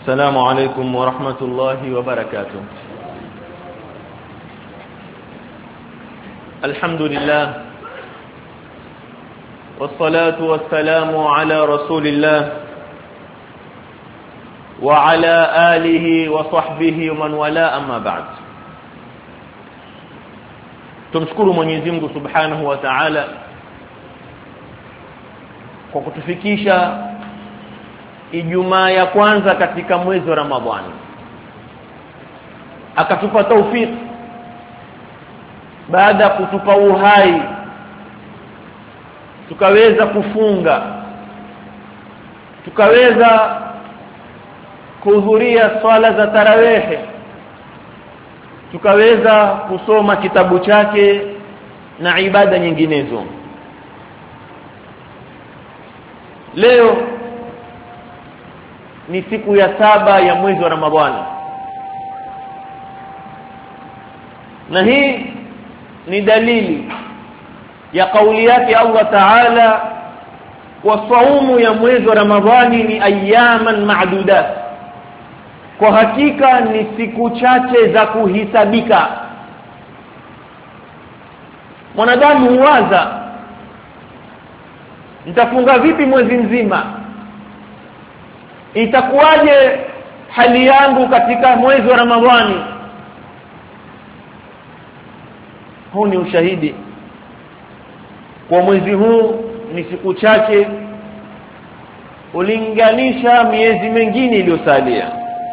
السلام عليكم ورحمة الله وبركاته. الحمد لله والصلاة والسلام على رسول الله وعلى آله وصحبه ومن والاه أما بعد. Tumshukuru Mwenyezi Mungu Subhanahu wa Ta'ala kwa kutufikisha Ijumaa ya kwanza katika mwezi wa Ramadhani. Akatupa taufik baada kutupa uhai tukaweza kufunga, tukaweza kuhudhuria swala za tarawih, tukaweza kusoma kitabu chake na ibada nyinginezo. Leo ni siku ya 7 ya mwezi wa Ramadhani, na hii ni dalili ya kauli yake Allah Ta'ala, wa saumu ya mwezi wa Ramadhani ni ayaman ma'dudat, kwa hakika ni siku chache za kuhisabika. Mwanadamu huwaza, nitafunga vipi mwezi mzima? Itakuwaje hali yangu katika mwezi wa Ramadhani? Huu ni ushahidi kwa mwezi huu ni siku chache ulinganisha miezi mingine iliyosalia.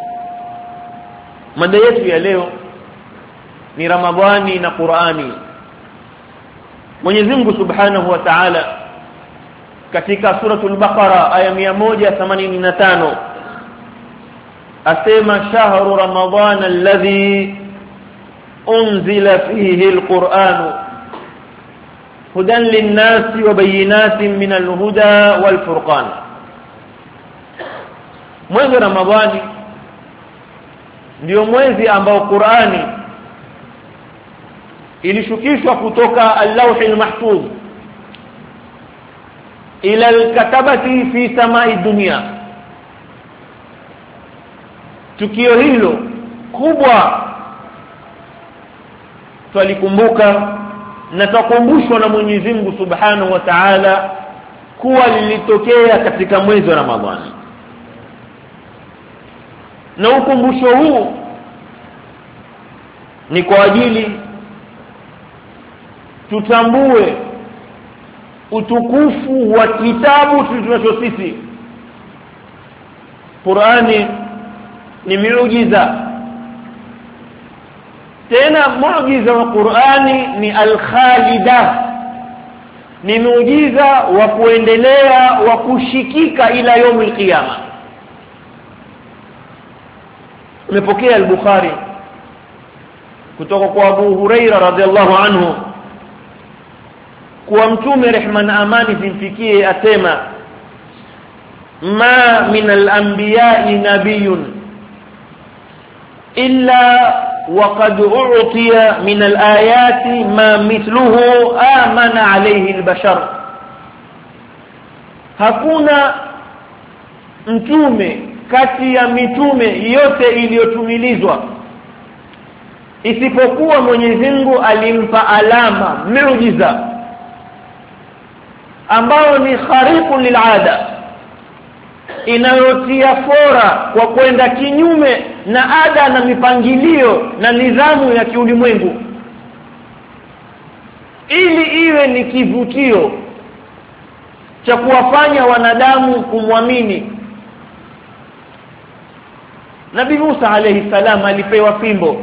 Mada yetu ya leo ni Ramadhani na Qur'ani. Mwenyezi Mungu Subhanahu wa Ta'ala katika suratul Baqara aya 185 asema shahru ramadhana alladhi unzila fihi alquran hudan lin-nasi wa bayyinatin min al-huda wal-furqan. Mwezi wa Ramadhani ndio mwezi ambao Qur'ani ilishukishwa kutoka al-lawhil mahfuz ila al-katabati fi samai dunya. Tukio hilo kubwa twalikumbuka na tukumbushwa na Mwenyezi Mungu Subhanahu wa Ta'ala kuwa lilitokea katika mwezi wa Ramadhani. Na ukumbusho huu ni kwa ajili tutambue utukufu wa kitabu tulicho sisi. Qur'ani ni miujiza, tena muujiza wa Qur'ani ni al-khalida, ni muujiza wa kuendelea wa kushikika ila yaumil qiyama. Umepokea al-Bukhari kutoka kwa Abu Huraira radhiallahu anhu kwa Mtume rehma na amani zimfikie asema, ma min al-anbiya'i nabiyyun illa وقد أعطي من الآيات ما مثله آمن عليه البشر. Hakuna mtume kati ya mitume yote iliyotumilizwa isipokuwa Mwenyezi Mungu alimpa alama, miujiza ambao ni khariqun lil'ada, inayotia fora kwa kwenda kinyume na ada na mipangilio na nidhamu ya kiulimwengu, ili iwe ni kivutio cha kuwafanya wanadamu kumwamini. Nabii Musa alayhi salam alipewa fimbo,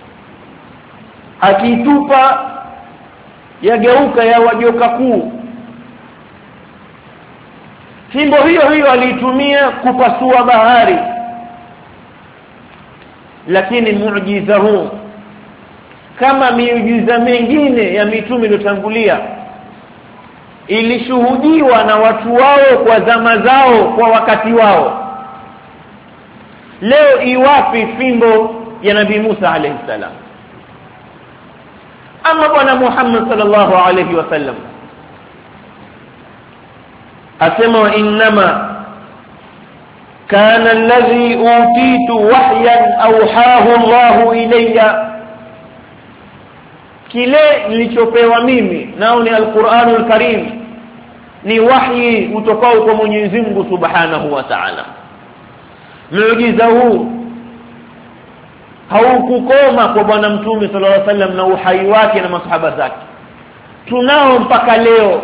akiitupa yageuka yawa joka kuu. Fimbo hiyo hiyo alitumia kupasua bahari, lakini muujiza huu kama miujiza mingine ya mitume iliyotangulia ilishuhudiwa na watu wao kwa zama zao, kwa wakati wao. Leo iwapi fimbo ya Nabii Musa alayhi salam? Ama Bwana Muhammad sallallahu alayhi wasallam asema, innama kana alladhi utitu wahyan awhahu Allahu ilayya, kile nilichopewa mimi nao ni Al-Qur'anul Karim, ni wahyi utokao kwa Mwenyezi Mungu Subhanahu wa Ta'ala. Muujiza huu haukukoma kwa bwana mtume sallallahu alaihi wasallam na uhai wake na masahaba zake, tunao mpaka leo.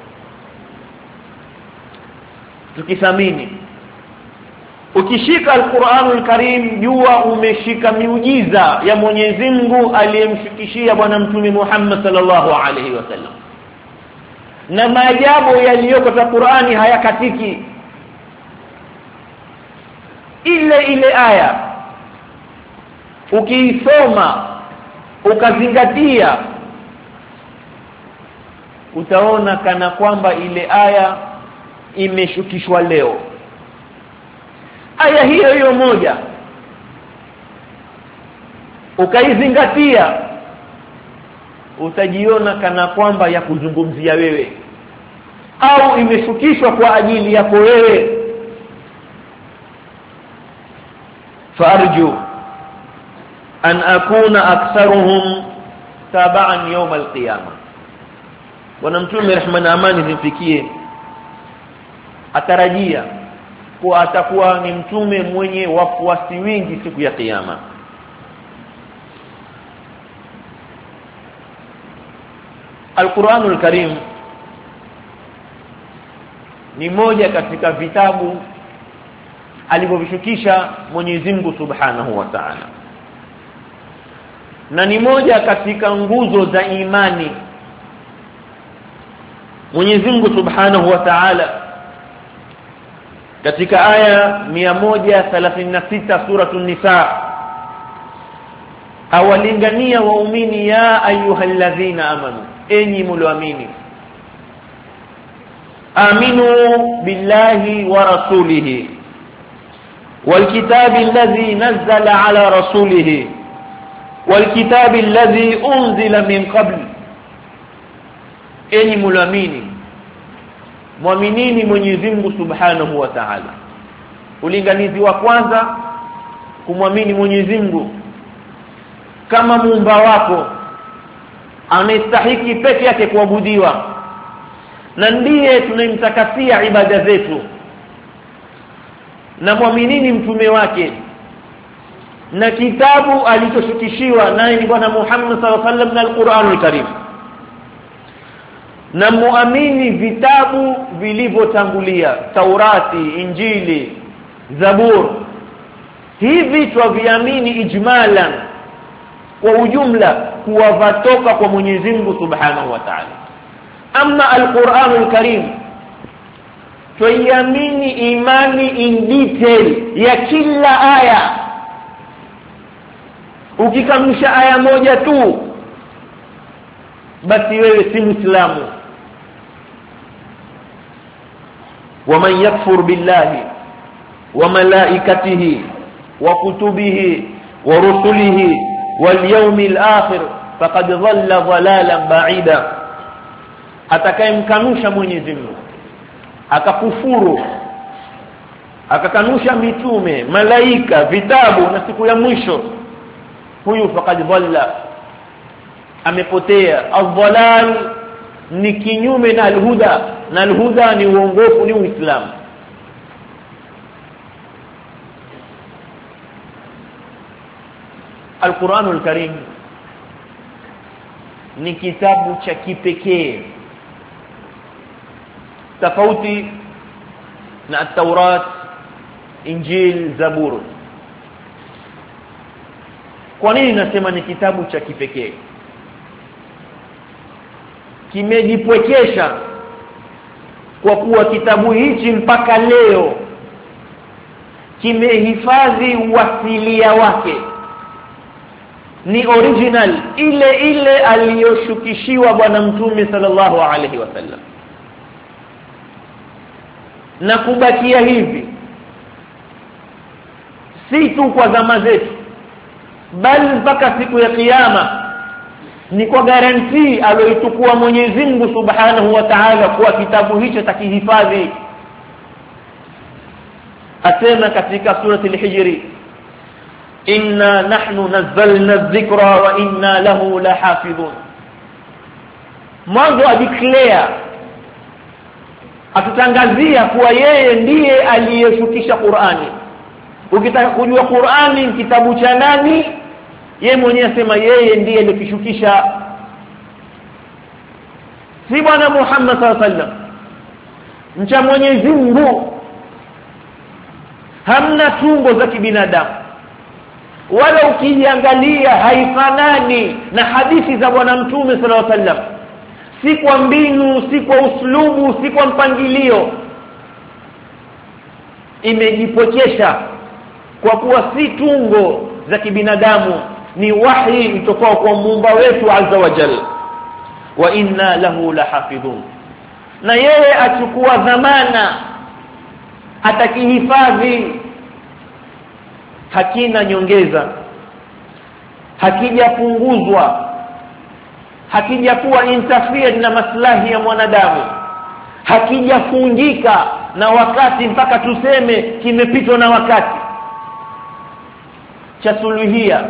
Tukithamini, ukishika Al-Qur'anul Karim jua umeshika miujiza ya Mwenyezi Mungu aliyemshikishia bwana mtume Muhammad sallallahu alaihi wasallam, na maajabu yaliyoko katika Qur'ani hayakatiki. Ile aya ukiisoma ukazingatia, utaona kana kwamba ile aya imeshukishwa leo. Aya hiyo moja ukaizingatia, utajiona kana kwamba ya kuzungumzia wewe au imeshukishwa kwa ajili yako wewe. Farju an akuna aktharuhum tabaan yawm al-qiyama. Bwana mtume rehma na amani zimfikie atarajia kuwa atakuwa ni mtume mwenye wafuasi wengi siku ya kiyama. Al-Qur'anul Karim ni moja katika vitabu alivyovishukisha Mwenyezi Mungu Subhanahu wa Ta'ala, na ni moja katika nguzo za imani. Mwenyezi Mungu Subhanahu wa Ta'ala katika aya 136 suratul Nisa awalingania waumini, ya ayyuhalladhina amanu, enyi mlioamini, aminu billahi wa rasulihi والكتاب الذي نزل على رسوله والكتاب الذي أنزل من قبل. enyi mlioamini, muaminini Mwenyezi Mungu Subhanahu wa Ta'ala. Ulinganizi wa kwanza kumwamini Mwenyezi Mungu kama muumba wako anastahili peke yake kuabudiwa, na ndiye tunayemtakasia ibada zetu, na muaminini mtume wake na kitabu alichoshukishiwa naye ni bwana Muhammad sallallahu alaihi wasallam na Al-Qur'anul Karim, na muamini vitabu vilivyotangulia, Taurati, Injili, Zabur. Hivi tuviamini ijmalan, kwa ujumla, kuwa vatoka kwa Mwenyezi Mungu Subhanahu wa Ta'ala. Amma Al-Qur'anul Karim tuiamini imani in detail ya kila aya. Ukikanusha aya moja tu, basi wewe si Muislamu. Waman yakfur billahi wa malaikatihi wa kutubihi wa rusulihi wal yawmil akhir faqad dhalla dhalalan ba'ida. Atakayemkanusha Mwenyezi Mungu, akakufuru, akakanusha mitume, malaika, vitabu na siku ya mwisho, huyu faqad dhalla, amepotea. Adh-dhalal ni kinyume na al-huda, na al-huda ni uongofu, ni Uislamu. Al-Qur'anul Karim ni kitabu cha kipekee, tofauti na At-Taurat, Injil, Zabur. Kwa nini nasema ni kitabu cha kipekee? Kimejipwekesha kwa kuwa kitabu hichi mpaka leo kimehifadhi uasilia wake, ni original ile aliyoshukishiwa bwana mtume sallallahu alaihi wasallam, na kubakia hivi si tu kwa zama zetu, bali mpaka siku ya kiyama. Ni kwa guarantee aliyochukua Mwenyezi Mungu Subhanahu wa Ta'ala kwa kitabu hicho takihifadhi. asema katika surati al-Hijr, inna nahnu nazzalna adh-dhikra wa inna lahu lahafidhun. Mwanzo adeclare, atutangazia kuwa yeye ndiye aliyeshukisha Qur'ani. Ukitaka kujua Qur'ani kitabu cha nani, yeye mwenyewe asema yeye ndiye aliyekishukisha, si bwana Muhammad sallallahu alaihi wasallam. Mcha Mwenyezi Mungu hamna tungo za kibinadamu, wala ukiangalia haifanani na hadithi za bwana Mtume sallallahu alaihi wasallam, si kwa mbinu, si kwa uslubu, si kwa mpangilio. Imejipochesha kwa kuwa si tungo za kibinadamu, ni wahi utokao kwa Muumba wetu azza wa jalla. Wa inna lahu lahafidhun, na yeye achukua dhamana, atakihifadhi, hakina nyongeza, hakijapunguzwa, hakijakuwa interfered na maslahi ya mwanadamu, hakijafungika na wakati mpaka tuseme kimepitwa na wakati. Cha suluhia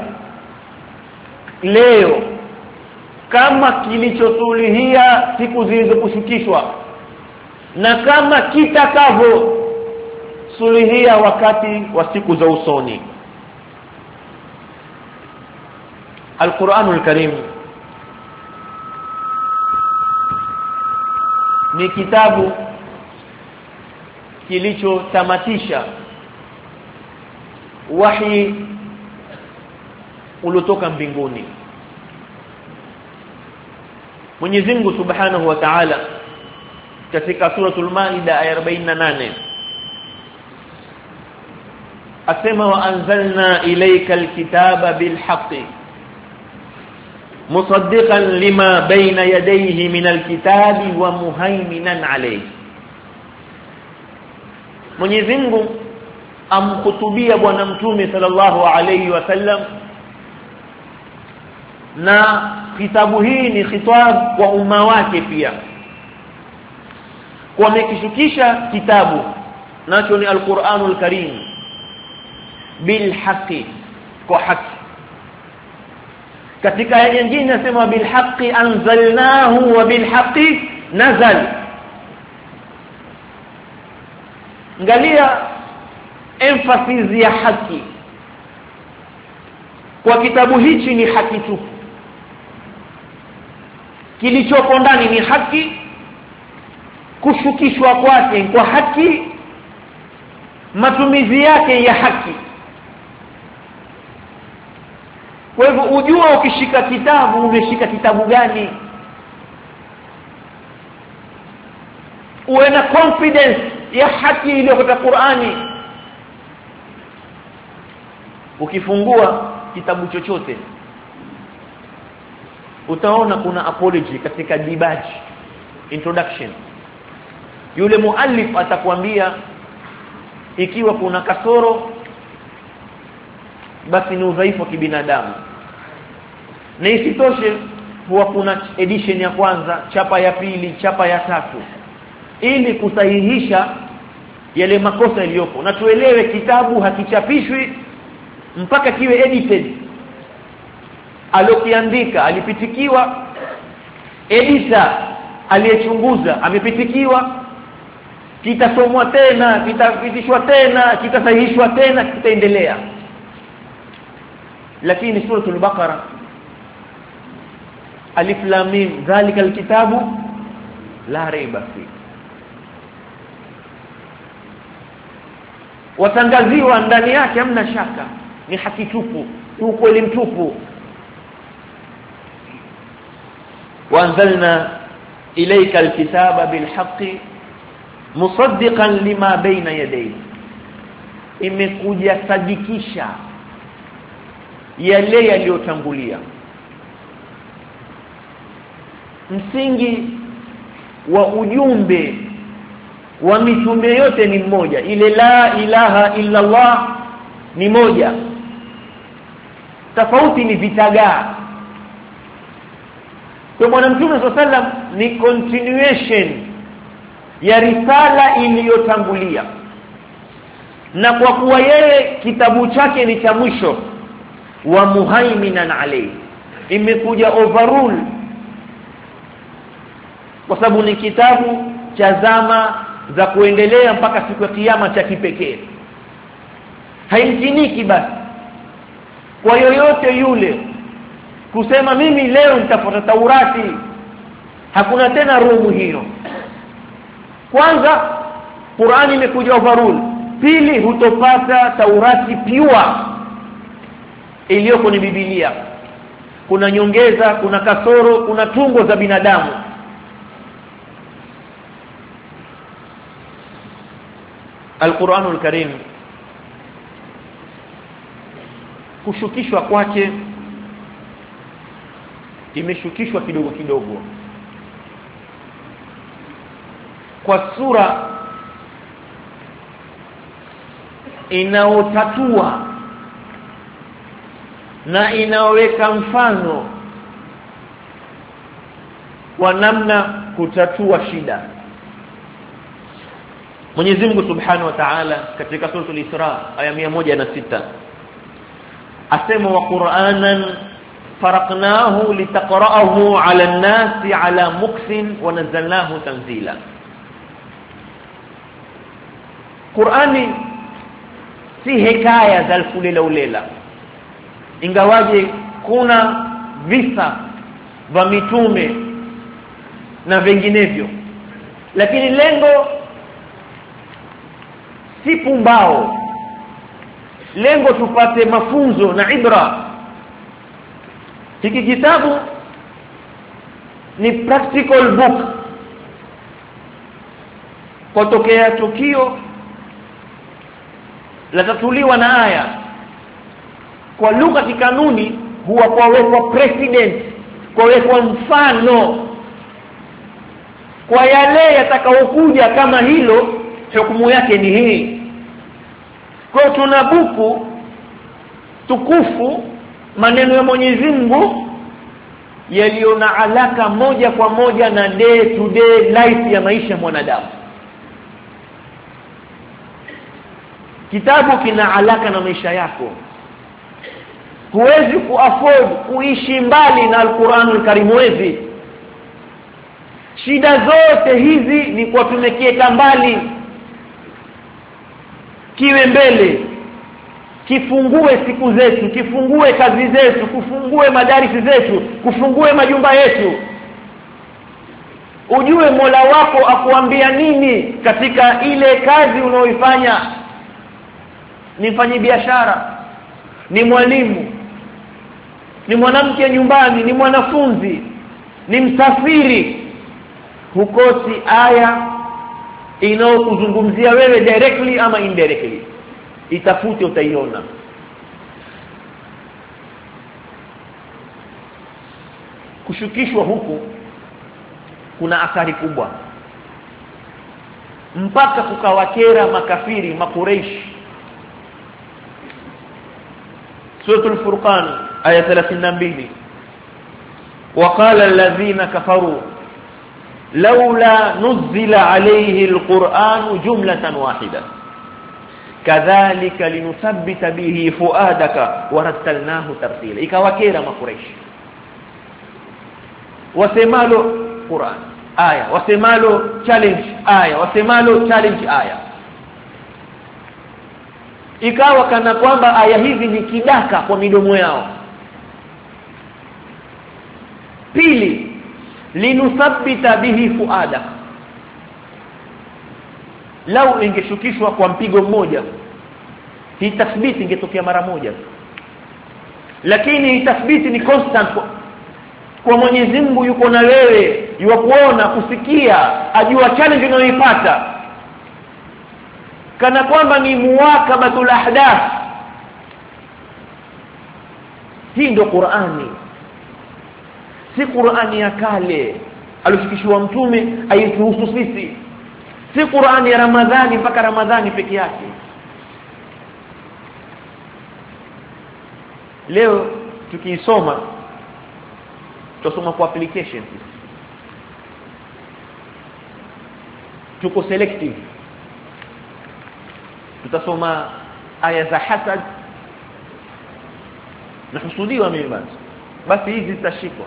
leo kama kilichosuluhia siku zilizokushukishwa, na kama kitakavyo suluhia wakati wa siku za usoni. Al-Qur'anul Karim ni kitabu kilichotamatisha wahi uliotoka mbinguni. Mwenyezi Mungu Subhanahu wa Ta'ala katika suratul Maida aya 48 asema, wa anzalna ilaykal kitaba bil haqqi musaddiqan lima bayna yadayhi minal kitabi wa muhaiminan alayhi. Mwenyezi Mungu amkhutubia bwana Mtume sallallahu alayhi wasallam, na kitabu hii ni khitab kwa umma wake pia, kwa amekishukisha kitabu nacho ni Al-Qur'anul Karim bil haqqi, kwa haki. Katika aya nyingine nasema bil haqqi anzalnahu wa bil haqqi nazal. Angalia emphasis ya haki kwa kitabu hichi, ni haki tupu. Kilichopo ndani ni haki, kushukishwa kwake kwa haki, matumizi yake ya haki. Kwa hivyo ujua ukishika kitabu umeshika kitabu gani, uwe na confidence ya haki iliyo katika Qur'ani. Ukifungua kitabu chochote utaona kuna apology katika dibaji, introduction. Yule muallif atakwambia ikiwa kuna kasoro basi ni udhaifu wa kibinadamu, na isitoshe huwa kuna edition ya kwanza, chapa ya pili, chapa ya tatu, ili kusahihisha yale makosa yaliyopo. Na tuelewe kitabu hakichapishwi mpaka kiwe edited. Alokiandika alipitikiwa, editor aliyechunguza amepitikiwa, kitasomwa tena, kitapitishwa tena, kitasahihishwa tena, kitaendelea. Lakini suratul Baqara, alif lam mim dhalikal kitabu la raiba fi, watangaziwa ndani yake hamna shaka, ni haki tupu, ukweli mtupu. وأنزلنا إليك الكتاب بالحق مصدقا لما بين يديه, imekuja sadikisha yale yaliyotangulia. Msingi wa ujumbe wa mitume yote ni mmoja, ile la ilaha illa Allah ni moja, tofauti ni vitagaa. Kwa Bwana Mtume sallam ni continuation ya risala iliyotangulia. na kwa kuwa yeye kitabu chake ni cha mwisho, wa muhaiminan alayhi, imekuja overrule kwa sababu ni kitabu cha zama za kuendelea mpaka siku ya kiyama cha kipekee. Haimkiniki basi kwa yoyote yule kusema mimi leo nitafuata Taurati. Hakuna tena roho hiyo. Kwanza Qur'ani imekuja overrule. Pili, hutopata Taurati pure iliyoko ni Biblia. Kuna nyongeza, kuna kasoro, kuna tungo za binadamu. Al-Qur'anul Karim kushukishwa kwake imeshukishwa kidogo kidogo kwa sura inaotatua na inaweka mfano wa namna kutatua shida. Mwenyezi Mungu Subhanahu wa Ta'ala katika sura al-Isra aya 106 asema wa Qur'anan faraqnahu litaqra'ahu 'ala an-nasi 'ala muksin wa nazzalnahu tanzila. Qur'ani si hekaya za alfulela ulela, ingawaje kuna visa vya mitume na vinginevyo, lakini lengo si pumbao, lengo tupate mafunzo na ibra. Hiki kitabu ni practical book. Kutokea tukio latatuliwa na aya kwa lugha kikanuni, huwa kwawekwa precedent, kwawekwa mfano kwa yale yatakayokuja. Kama hilo hukumu yake ni hii. Kwa tuna buku tukufu, maneno ya Mwenyezi Mungu yaliyo na alaka moja kwa moja na day to day life ya maisha ya mwanadamu. Kitabu kina alaka na maisha yako. Huwezi kuafford kuishi mbali na Al-Qur'anul Karim. Huwezi. Shida zote hizi ni kwa tumekieka mbali. Kiwe mbele, kifungue siku zetu, kifungue kazi zetu, kufungue madarisi zetu, kufungue majumba yetu. Ujue Mola wako akuambia nini katika ile kazi unaoifanya. Ni mfanyi biashara, ni mwalimu, ni mwanamke nyumbani, ni mwanafunzi, ni msafiri, hukosi aya inayokuzungumzia wewe directly ama indirectly. Itafute utaiona. Kushukishwa huku kuna athari kubwa, mpaka kukawakera makafiri makureish. Suratul Furqan aya 32 waqala alladhina kafaru laula nuzila alayhi alquran jumlatan wahida kadhalika linuthabbita bihi fuadaka warattalnahu tartila. Ikawakera makureish, wasemalo Qur'an aya, wasemalo challenge aya, wasemalo challenge aya. Ikawa kana kwamba aya hizi ni kidaka kwa midomo yao. Pili, linuthabbita bihi fuada, lau ingeshukishwa kwa mpigo mmoja, hii tathbiti ingetokea mara moja. Lakini hii tathbiti ni constant kwa Mwenyezi Mungu. Yuko na wewe, yuwakuona, kusikia, ajua challenge unayoipata, kana kwamba ni muwakabatul ahdath. Hii ndio Qur'ani, si Qur'ani ya kale alishikishwa mtume aituhusu sisi, si Qur'ani ya Ramadhani mpaka Ramadhani peke yake. Leo tukiisoma tusoma kwa applications, tuko selective. tutasoma aya za hasad na husudiwa mimi basi hizi zitashikwa.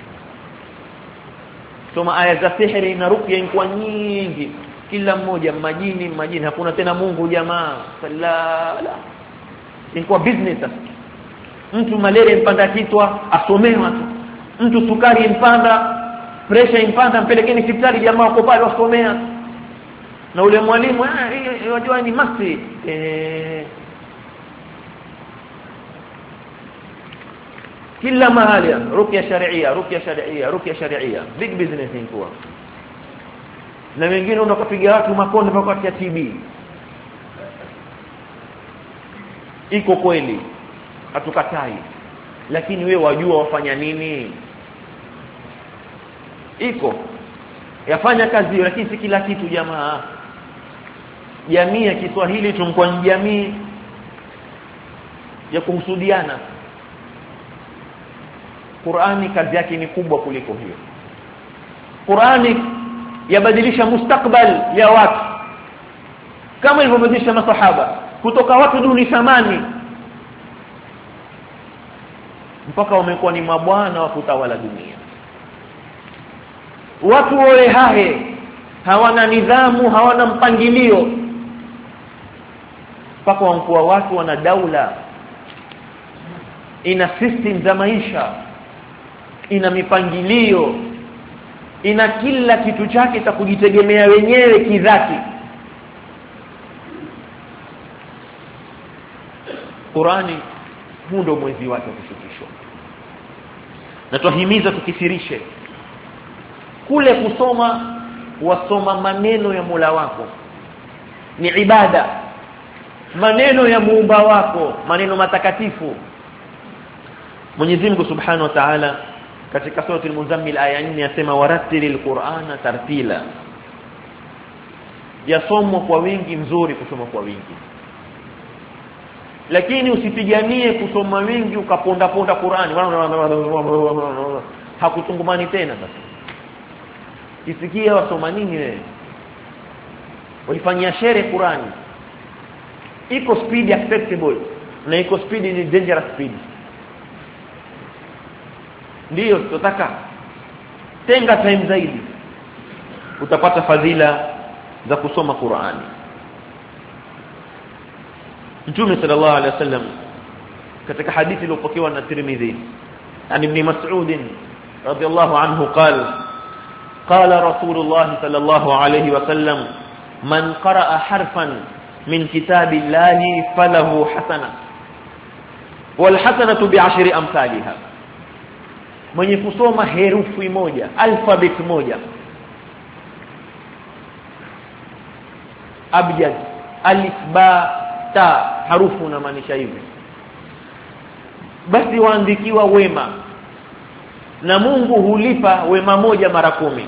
Soma aya za sihiri na ruqya inakuwa nyingi, kila mmoja majini, hakuna tena Mungu jamaa. Sallala inakuwa business sasa. Mtu malaria impanda kichwa asomewa tu, mtu sukari impanda, pressure impanda, mpelekeni hospitali jamaa wako pale wasomea. Na ule mwalimu unajua ni masti kila mahali ruqya sharia big business inakuwa. Na wengine unakupiga watu makonde kwa wakati ya TB. Iko kweli, hatukatai, lakini wewe wajua wafanya nini? Iko yafanya kazi, lakini si kila kitu jamaa. Jamii ya Kiswahili tumkuwa ni jamii ya kuhusudiana. Qur'ani kazi yake ni kubwa kuliko hiyo. Qur'ani yabadilisha mustakbal ya watu kama ilivyobadilisha masahaba kutoka watu duni thamani mpaka wamekuwa ni mabwana wa kutawala dunia. Watu wale hawana nidhamu, hawana mpangilio, mpaka wamkuwa watu wana daula, ina system za maisha, ina mipangilio, ina kila kitu chake cha kujitegemea wenyewe kidhati. Qur'ani huu ndio mwezi wake kushukishwa. Na tuhimiza tukithirishe kule kusoma, wasoma maneno ya Mola wako, ni ibada, maneno ya muumba wako, maneno matakatifu. Mwenyezi Mungu Subhanahu wa Ta'ala katika sura al-Muzammil aya 4 yasema warattilil Qur'ana tartila. Yasomwa kwa wingi, mzuri kusoma kwa wingi, lakini usipiganie kusoma wingi ukaponda Qur'ani, hakutungumani tena. Sasa isikia wasoma nini wewe? Walifanyia shere Qur'ani. Iko speed acceptable na iko speed ni dangerous speed. Ndio tutaka tenga time zaidi, utapata fadhila za kusoma Qur'ani. Mtume sallallahu alaihi wasallam katika hadithi iliyopokewa na Tirmidhi an Ibn Mas'ud radiyallahu anhu qala Rasulullah sallallahu alaihi wasallam man qara'a harfan min kitabillahi falahu hasana wal hasanatu bi'ashri amsalha. Mwenye kusoma herufi moja, alfabet moja, abjad, alif, ba, ta, harufu na maanisha hivi, basi waandikiwa wema, na Mungu hulipa wema moja mara 10.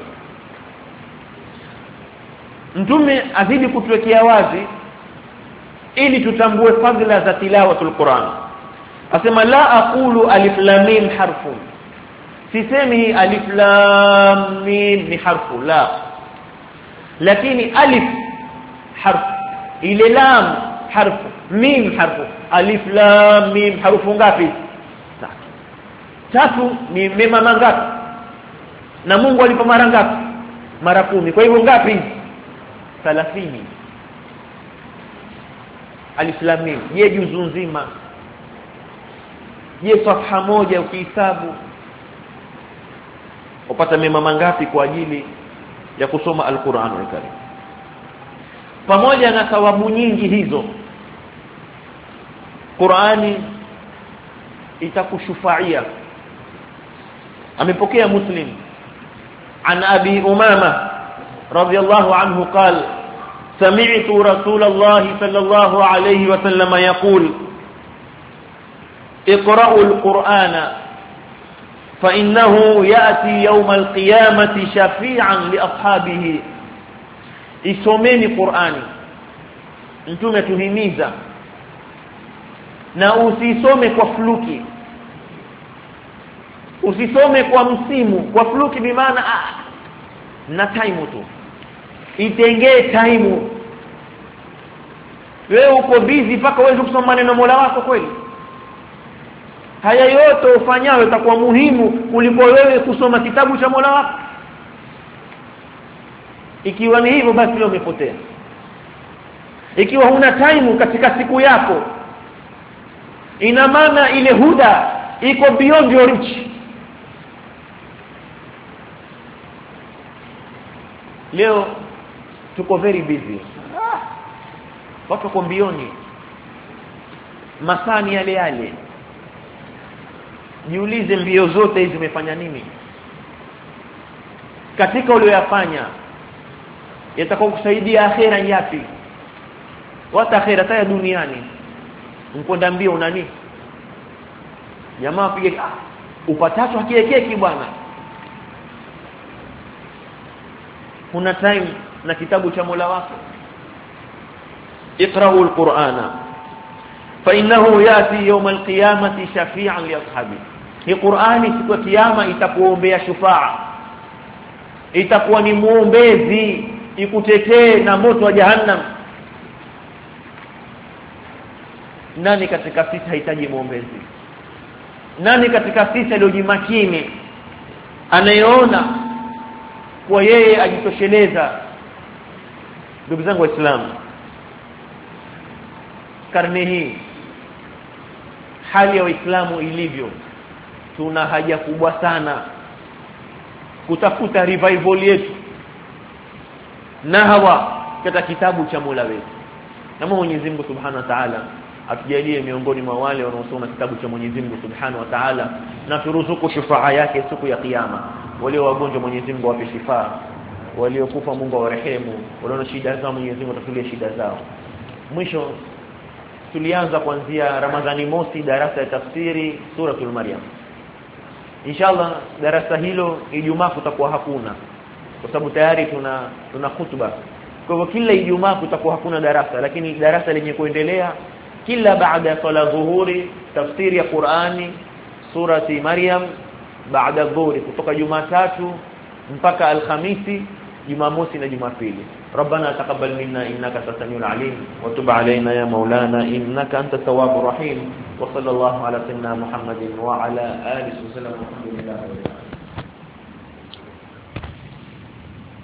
Mtume azidi kutuwekea wazi ili tutambue fadhila za tilawatul Qur'an. Asema la aqulu alif lam mim harfun, sisemi alif lam mim ni harfu, la, lakini alif harf, ile lam harfu, mim harfu, alif lam mim harufu ngapi? Tatu. Ni mema mangapi? Na Mungu alipa mara ngapi? Mara 10. Kwa hivyo ngapi? 30. Alif lam mim. Je, juzu nzima? Je, safha moja ukihesabu upata mema mangapi kwa ajili ya kusoma Al-Qur'anul Karim? Pamoja na thawabu nyingi hizo, Qur'ani itakushufaia. Amepokea Muslim an Abi Umama radiyallahu anhu qala sami'tu Rasulullah sallallahu alayhi wa sallam yaqul اقرأوا القرآن فإنه يأتي يوم القيامة شفيعا لأصحابه. isomeni Qur'ani. Mtume tuhimiza, na usisome kwa fluki, usisome kwa msimu. Kwa fluki bi maana na time tu, itengee time. wewe uko busy mpaka uweze kusoma maneno Mola wako kweli? Haya yote ufanyayo itakuwa muhimu kuliko wewe kusoma kitabu cha Mola wako? Ikiwa ni hivyo, basi leo umepotea. Ikiwa huna time katika siku yako, ina maana ile huda iko beyond your reach. Leo tuko very busy, watu wako mbioni, masaa ni yale yale. Jiulize, mbio zote hizi umefanya nini? Katika uliyofanya yatakao kusaidia akhera yapi? Wata akhera taya duniani mkwenda mbio una nini? Jamaa pige upatacho hakiekeki bwana. Kuna time na kitabu cha Mola wako. Iqra'u al-Qur'ana fa innahu yati yawm al-qiyamati shafi'an li ashabi. Hii Qur'ani siku ya kiyama itakuombea shufaa, itakuwa ni muombezi, ikutetee na moto wa jahannam. Nani katika sisi hahitaji muombezi? Nani katika sisi aliyojimakini anayeona kwa yeye ajitosheleza? Ndugu zangu Waislamu, karne hii hali ya Waislamu ilivyo, tuna haja kubwa sana kutafuta revival yetu na hawa katika kitabu cha Mola wetu. Na Mwenyezi Mungu Subhanahu wa Ta'ala atujalie miongoni mwa wale wanaosoma kitabu cha Mwenyezi Mungu Subhanahu wa Ta'ala, na turuzuku shufaa yake siku ya kiyama. Walio wagonjwa Mwenyezi Mungu awape shifaa, waliokufa Mungu awarehemu, walio na shida zao Mwenyezi Mungu atatulie shida zao. Mwisho tulianza kuanzia Ramadhani mosi darasa ya tafsiri suratul Maryam. Inshallah darasa hilo Ijumaa kutakuwa hakuna, kwa sababu tayari tuna khutba. Kwa hivyo kila Ijumaa kutakuwa hakuna darasa, lakini darasa lenye kuendelea kila baada sala dhuhuri, tafsiri ya Qur'ani surati Maryam baada dhuhuri, kutoka Jumatatu mpaka Alhamisi, Jumamosi na Jumapili. ربنا تقبل منا إنك أنت السميع العليم وتب علينا يا مولانا إنك أنت التواب الرحيم. وصلى الله على سيدنا محمد وعلى آله وسلم. الحمد لله.